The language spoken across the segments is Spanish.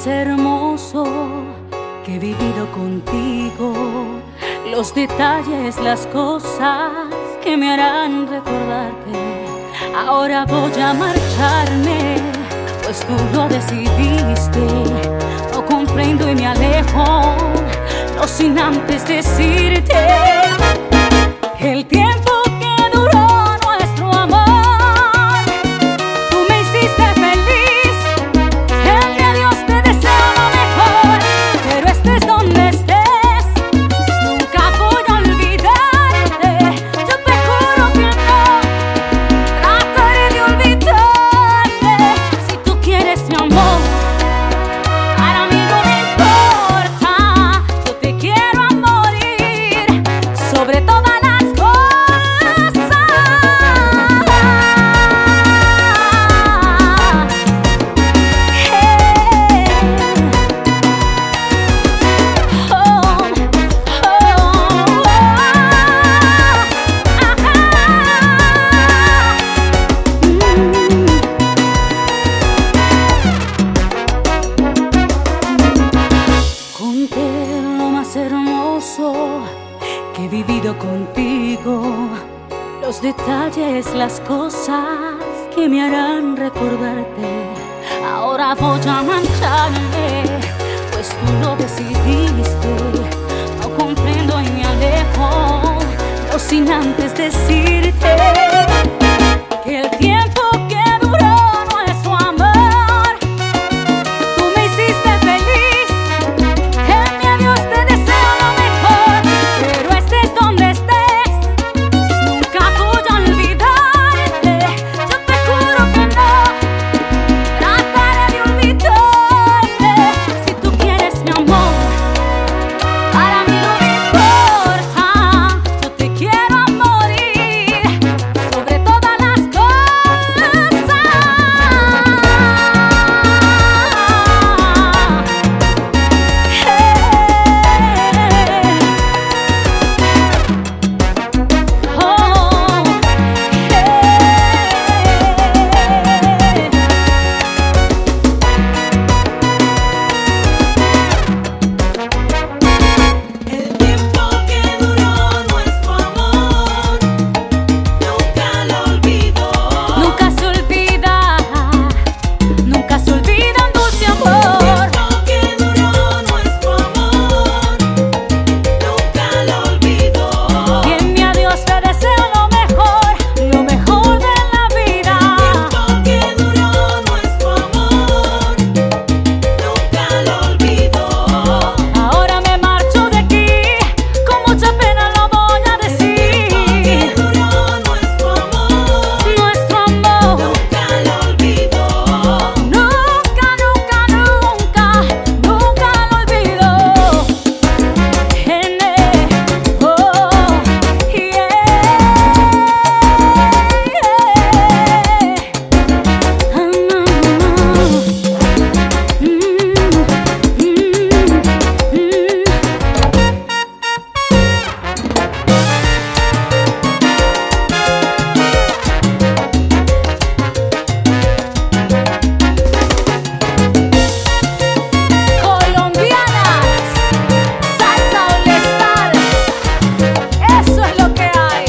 hermoso que he vivido contigo, los detalles, las cosas que me harán recordarte. Ahora voy a marcharme, pues tú lo decidiste. No comprendo y me alejo, no sin antes decirte que el tiempo que duró nuestro amor, tú me hiciste feliz. En mi adiós te deseo lo mejor, pero estés donde estés, nunca voy a olvidarte. Yo te juro que no trataré de olvidarte. Si tú quieres mi amor, para mí no me importa. Yo te quiero a morir sobre todas las cosas. Conté lo más hermoso que he vivido contigo, los detalles, las cosas que me harán recordarte. Ahora voy a marcharme, pues tú lo decidiste. No comprendo y me alejo, no sin antes decirte que el tiempo que duró nuestro amor, tú me hiciste feliz. En mi adiós te deseo lo mejor, pero estés donde estés, nunca voy a olvidarte. Yo te juro que no trataré de olvidarte. Si tú quieres mi amor, para mí no me importa. Yo te quiero a morir sobre todas las cosas. El tiempo que duró nuestro amor, nunca lo olvido. Nunca se olvida un dulce El amor. tiempo que duró nuestro amor, nunca lo olvido. Y en mi adiós te deseo lo mejor de la vida. El tiempo que duró nuestro amor, nunca lo olvido. Ahora me marcho de aquí, con mucha pena lo voy a decir. Que duró nuestro amor, Nuestro amor, nunca lo olvido. nunca, nunca, nunca, nunca lo olvido. Colombianas, salsa all star, eso es lo que hay.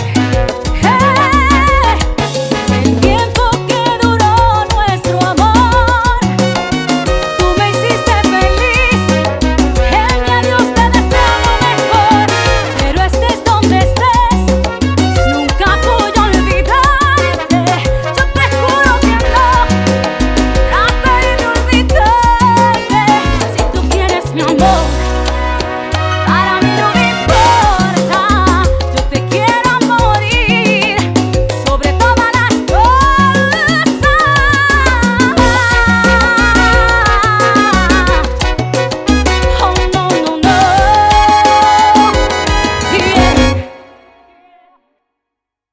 El tiempo que duró nuestro amor, tú me hiciste feliz. En mi adiós te deseo lo mejor, pero estés donde estés, nunca voy a olvidarte. Yo te juro que no trataré de olvidarte. Si tú quieres mi amor,